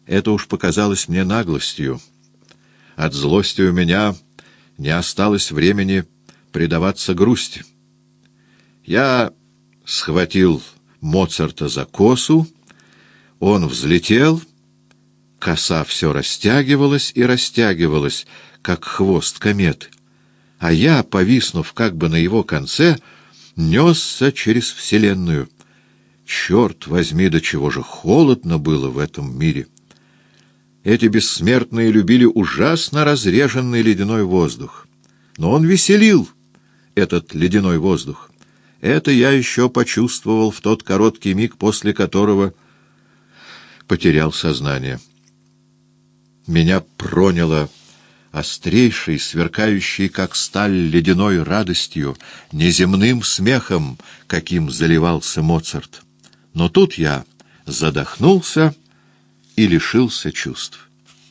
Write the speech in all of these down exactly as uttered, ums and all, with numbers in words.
Это уж показалось мне наглостью. От злости у меня не осталось времени предаваться грусти. Я схватил Моцарта за косу, он взлетел, коса все растягивалась и растягивалась, как хвост кометы, а я, повиснув как бы на его конце, несся через вселенную. Черт возьми, до чего же холодно было в этом мире! Эти бессмертные любили ужасно разреженный ледяной воздух. Но он веселил, этот ледяной воздух. Это я еще почувствовал в тот короткий миг, после которого потерял сознание. Меня проняло острейшей, сверкающей, как сталь, ледяной радостью, неземным смехом, каким заливался Моцарт. Но тут я задохнулся и лишился чувств.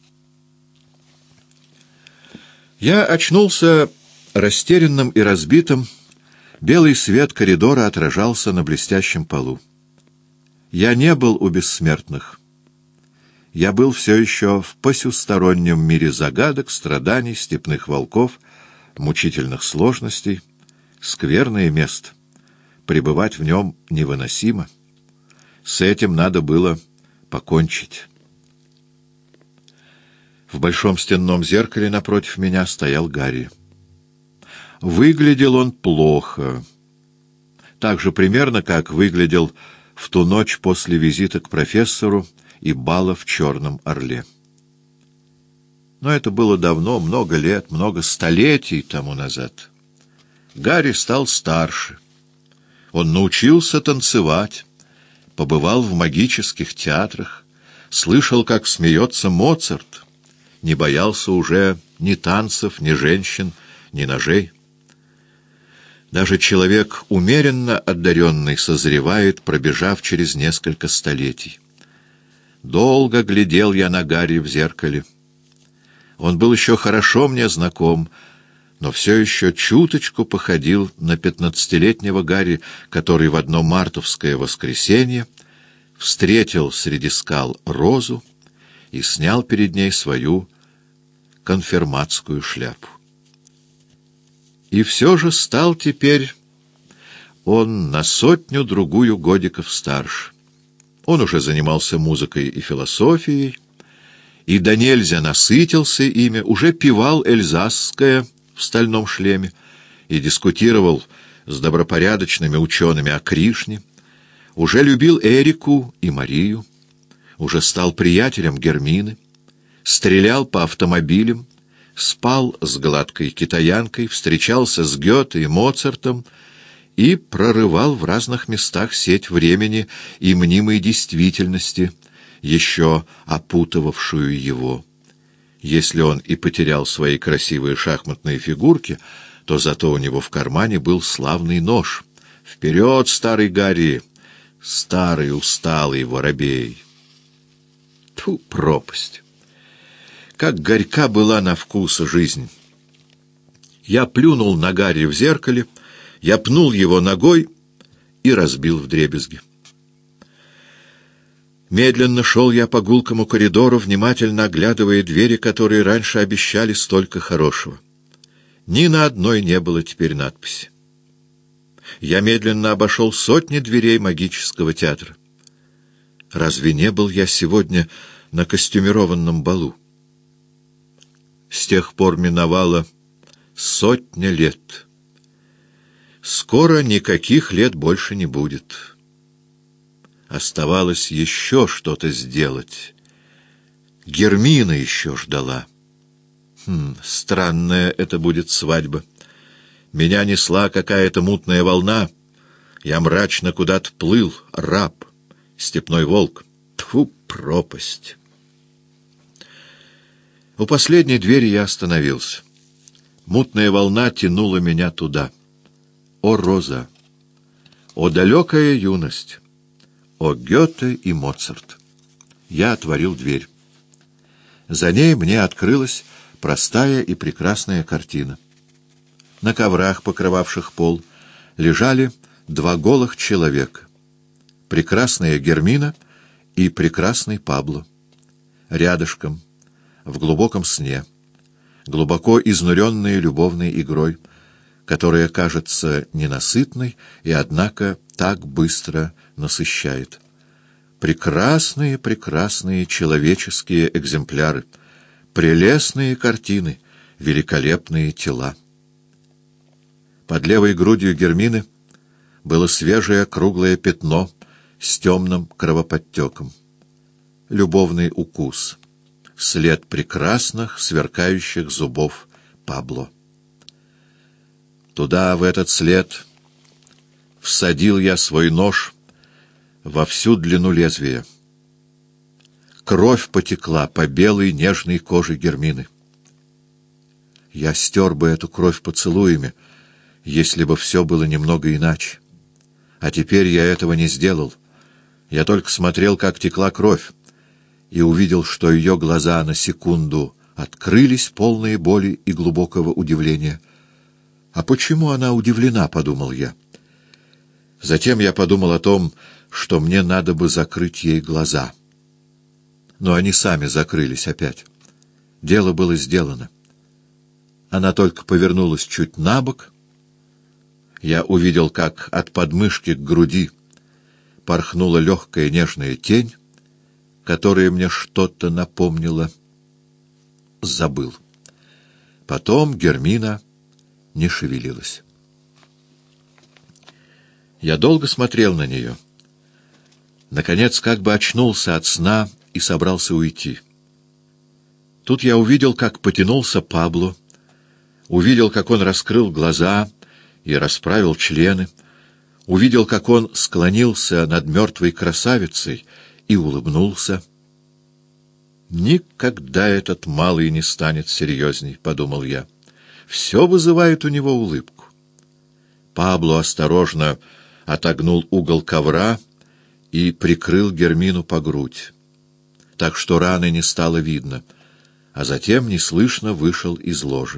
Я очнулся растерянным и разбитым. Белый свет коридора отражался на блестящем полу. Я не был у бессмертных. Я был все еще в посюстороннем мире загадок, страданий, степных волков, мучительных сложностей. Скверное место. Пребывать в нем невыносимо. С этим надо было покончить. В большом стенном зеркале напротив меня стоял Гарри. Выглядел он плохо. Так же примерно, как выглядел в ту ночь после визита к профессору и бала в «Черном орле». Но это было давно, много лет, много столетий тому назад. Гарри стал старше. Он научился танцевать, побывал в магических театрах, слышал, как смеется Моцарт, не боялся уже ни танцев, ни женщин, ни ножей. Даже человек умеренно одаренный созревает, пробежав через несколько столетий. Долго глядел я на Гарри в зеркале. Он был еще хорошо мне знаком, но все еще чуточку походил на пятнадцатилетнего Гарри, который в одно мартовское воскресенье встретил среди скал розу и снял перед ней свою конфирматскую шляпу. И все же стал теперь он на сотню-другую годиков старше. Он уже занимался музыкой и философией, и до нельзя насытился ими, уже певал эльзасское в стальном шлеме и дискутировал с добропорядочными учеными о Кришне, уже любил Эрику и Марию, уже стал приятелем Гермины, стрелял по автомобилям, спал с гладкой китаянкой, встречался с Гёте и Моцартом и прорывал в разных местах сеть времени и мнимой действительности, еще опутывавшую его. Если он и потерял свои красивые шахматные фигурки, то зато у него в кармане был славный нож. Вперед, старый Гарри, старый усталый воробей! Тьфу, пропасть! Как горька была на вкус жизнь! Я плюнул на Гарри в зеркале, я пнул его ногой и разбил вдребезги. Медленно шел я по гулкому коридору, внимательно оглядывая двери, которые раньше обещали столько хорошего. Ни на одной не было теперь надписи. Я медленно обошел сотни дверей магического театра. Разве не был я сегодня на костюмированном балу? С тех пор миновало сотня лет. Скоро никаких лет больше не будет. Оставалось еще что-то сделать. Гермина еще ждала. Хм, странная это будет свадьба. Меня несла какая-то мутная волна. Я мрачно куда-то плыл, раб, степной волк. Тьфу, пропасть! У последней двери я остановился. Мутная волна тянула меня туда. О, Роза! О, далекая юность! О, Гёте и Моцарт! Я отворил дверь. За ней мне открылась простая и прекрасная картина. На коврах, покрывавших пол, лежали два голых человека. Прекрасная Гермина и прекрасный Пабло. рядышком, в глубоком сне, глубоко изнуренные любовной игрой, которая кажется ненасытной и, однако, так быстро насыщает. Прекрасные, прекрасные человеческие экземпляры, прелестные картины, великолепные тела. Под левой грудью Гермины было свежее круглое пятно с темным кровоподтеком. Любовный укус, след прекрасных, сверкающих зубов Пабло. Туда, в этот след, всадил я свой нож во всю длину лезвия. Кровь потекла по белой нежной коже Гермины. Я стер бы эту кровь поцелуями, если бы все было немного иначе. А теперь я этого не сделал. Я только смотрел, как текла кровь, и увидел, что ее глаза на секунду открылись, полные боли и глубокого удивления. «А почему она удивлена?» — подумал я. Затем я подумал о том, что мне надо бы закрыть ей глаза. Но они сами закрылись опять. Дело было сделано. Она только повернулась чуть набок. Я увидел, как от подмышки к груди порхнула легкая нежная тень, которая мне что-то напомнила. Забыл. Потом Гермина не шевелилась. Я долго смотрел на нее. Наконец, как бы очнулся от сна и собрался уйти. Тут я увидел, как потянулся Пабло, увидел, как он раскрыл глаза и расправил члены, увидел, как он склонился над мертвой красавицей и улыбнулся. «Никогда этот малый не станет серьезней», — подумал я. «Все вызывает у него улыбку». Пабло осторожно отогнул угол ковра и прикрыл Гермину по грудь, так что раны не стало видно, а затем неслышно вышел из ложи.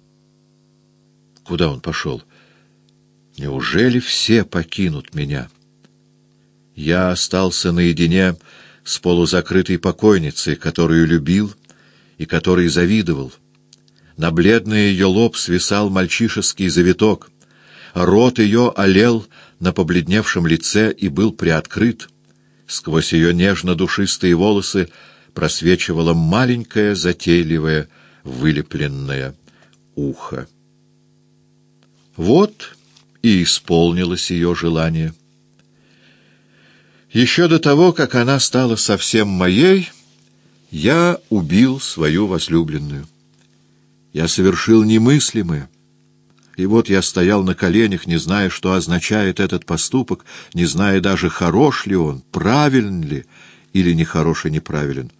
Куда он пошел? Неужели все покинут меня? Я остался наедине с полузакрытой покойницей, которую любил и которой завидовал. На бледный ее лоб свисал мальчишеский завиток, рот ее олел на побледневшем лице и был приоткрыт. Сквозь ее нежно-душистые волосы просвечивало маленькое, затейливое, вылепленное ухо. Вот и исполнилось ее желание. Еще до того, как она стала совсем моей, я убил свою возлюбленную. Я совершил немыслимое. И вот я стоял на коленях, не зная, что означает этот поступок, не зная даже, хорош ли он, правилен ли или нехорош и неправилен.